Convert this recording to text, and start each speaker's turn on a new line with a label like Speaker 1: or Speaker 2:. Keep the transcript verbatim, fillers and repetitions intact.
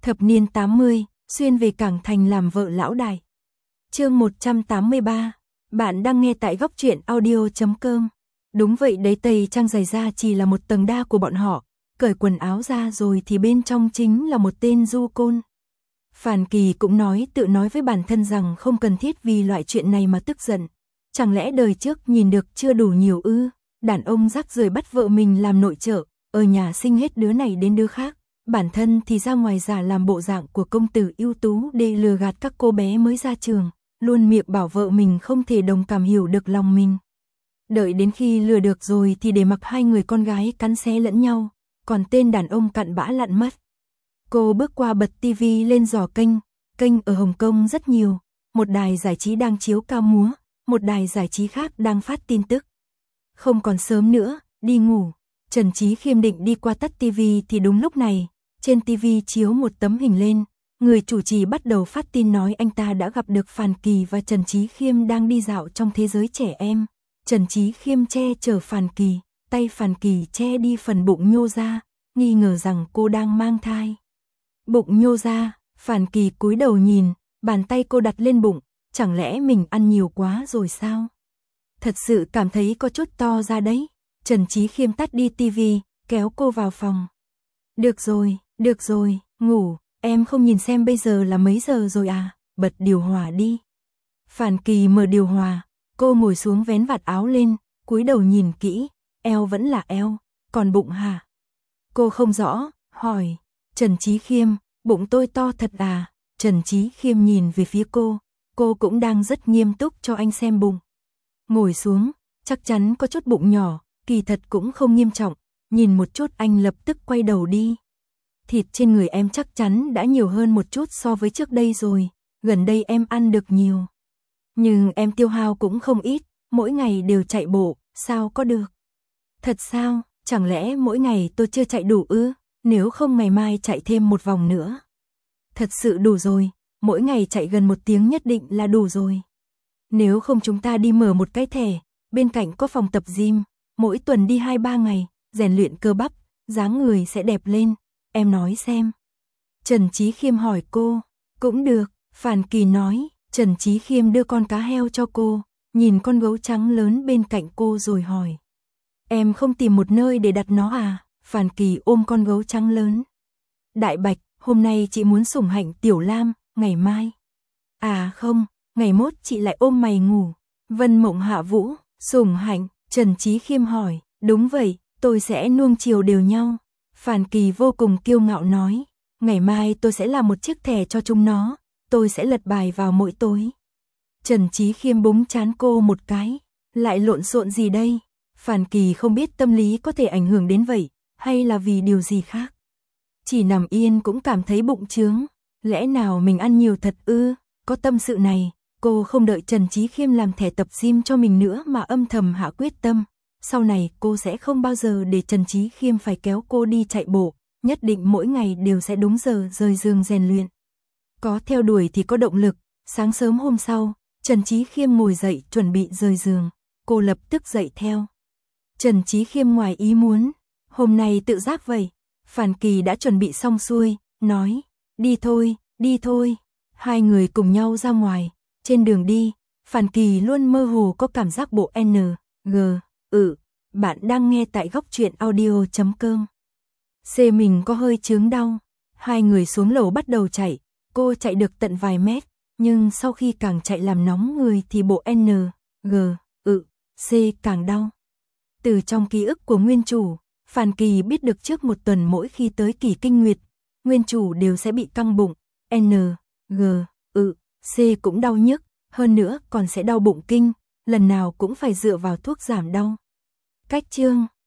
Speaker 1: Thập niên tám mươi, xuyên về Cảng Thành làm vợ lão đại. Chương một trăm tám mươi ba, bạn đang nghe tại góc truyện audio chấm com. Đúng vậy đấy, tây trang dày da chỉ là một tầng đa của bọn họ, cởi quần áo ra rồi thì bên trong chính là một tên du côn. Phàn Kỳ cũng nói tự nói với bản thân rằng không cần thiết vì loại chuyện này mà tức giận. Chẳng lẽ đời trước nhìn được chưa đủ nhiều ư? Đàn ông rác rưởi bắt vợ mình làm nội trợ, ở nhà sinh hết đứa này đến đứa khác, bản thân thì ra ngoài giả làm bộ dạng của công tử ưu tú để lừa gạt các cô bé mới ra trường, luôn miệng bảo vợ mình không thể đồng cảm hiểu được lòng mình. Đợi đến khi lừa được rồi thì để mặc hai người con gái cắn xé lẫn nhau, còn tên đàn ông cặn bã lặn mất. Cô bước qua bật tivi lên dò kênh, kênh ở Hồng Kông rất nhiều, một đài giải trí đang chiếu ca múa, một đài giải trí khác đang phát tin tức. Không còn sớm nữa, đi ngủ. Trần Chí Khiêm định đi qua tắt tivi thì đúng lúc này, trên tivi chiếu một tấm hình lên, người chủ trì bắt đầu phát tin nói anh ta đã gặp được Phàn Kỳ và Trần Chí Khiêm đang đi dạo trong thế giới trẻ em. Trần Chí Khiêm che chở Phàn Kỳ, tay Phàn Kỳ che đi phần bụng nhô ra, nghi ngờ rằng cô đang mang thai. Bụng nhô ra, Phàn Kỳ cúi đầu nhìn, bàn tay cô đặt lên bụng, chẳng lẽ mình ăn nhiều quá rồi sao? Thật sự cảm thấy có chút to ra đấy. Trần Chí Khiêm tắt đi tivi, kéo cô vào phòng. Được rồi, được rồi, ngủ, em không nhìn xem bây giờ là mấy giờ rồi à, bật điều hòa đi. Phàn Kỳ mở điều hòa, cô ngồi xuống vén vạt áo lên, cúi đầu nhìn kỹ, eo vẫn là eo, còn bụng hả? Cô không rõ, hỏi, Trần Chí Khiêm, bụng tôi to thật à? Trần Chí Khiêm nhìn về phía cô, cô cũng đang rất nghiêm túc cho anh xem bụng. Ngồi xuống, chắc chắn có chút bụng nhỏ, kỳ thật cũng không nghiêm trọng, nhìn một chút anh lập tức quay đầu đi. Thịt trên người em chắc chắn đã nhiều hơn một chút so với trước đây rồi, gần đây em ăn được nhiều. Nhưng em tiêu hao cũng không ít, mỗi ngày đều chạy bộ, sao có được? Thật sao, chẳng lẽ mỗi ngày tôi chưa chạy đủ ư? Nếu không ngày mai chạy thêm một vòng nữa. Thật sự đủ rồi, mỗi ngày chạy gần một tiếng nhất định là đủ rồi. Nếu không chúng ta đi mở một cái thẻ, bên cạnh có phòng tập gym, mỗi tuần đi hai ba ngày, rèn luyện cơ bắp, dáng người sẽ đẹp lên, em nói xem. Trần Chí Khiêm hỏi cô, cũng được, Phàn Kỳ nói, Trần Chí Khiêm đưa con cá heo cho cô, nhìn con gấu trắng lớn bên cạnh cô rồi hỏi. Em không tìm một nơi để đặt nó à? Phàn Kỳ ôm con gấu trắng lớn. Đại Bạch, hôm nay chị muốn sủng hạnh Tiểu Lam, ngày mai. À không, ngày mốt chị lại ôm mày ngủ. Vân Mộng Hạ Vũ, sủng hạnh, Trần Chí Khiêm hỏi, đúng vậy, tôi sẽ nuông chiều đều nhau. Phàn Kỳ vô cùng kiêu ngạo nói, ngày mai tôi sẽ làm một chiếc thẻ cho chúng nó, tôi sẽ lật bài vào mỗi tối. Trần Chí Khiêm búng trán cô một cái, lại lộn xộn gì đây? Phàn Kỳ không biết tâm lý có thể ảnh hưởng đến vậy, hay là vì điều gì khác. Chỉ nằm yên cũng cảm thấy bụng trướng, lẽ nào mình ăn nhiều thật ư? Có tâm sự này, cô không đợi Trần Chí Khiêm làm thẻ tập gym cho mình nữa mà âm thầm hạ quyết tâm. Sau này cô sẽ không bao giờ để Trần Chí Khiêm phải kéo cô đi chạy bộ, nhất định mỗi ngày đều sẽ đúng giờ rời giường rèn luyện. Có theo đuổi thì có động lực, sáng sớm hôm sau, Trần Chí Khiêm ngồi dậy chuẩn bị rời giường, cô lập tức dậy theo. Trần Chí Khiêm ngoài ý muốn, hôm nay tự giác vậy, Phàn Kỳ đã chuẩn bị xong xuôi, nói, đi thôi, đi thôi. Hai người cùng nhau ra ngoài, trên đường đi, Phàn Kỳ luôn mơ hồ có cảm giác bộ N, G, ừ, bạn đang nghe tại góc truyện audio chấm com. C mình có hơi chướng đau, hai người xuống lầu bắt đầu chạy, cô chạy được tận vài mét, nhưng sau khi càng chạy làm nóng người thì bộ N, G, ừ, C càng đau. Từ trong ký ức của nguyên chủ, Phàn Kỳ biết được trước một tuần mỗi khi tới kỳ kinh nguyệt, nguyên chủ đều sẽ bị căng bụng, N, G, ừ, C cũng đau nhức, hơn nữa còn sẽ đau bụng kinh, lần nào cũng phải dựa vào thuốc giảm đau. Cách chương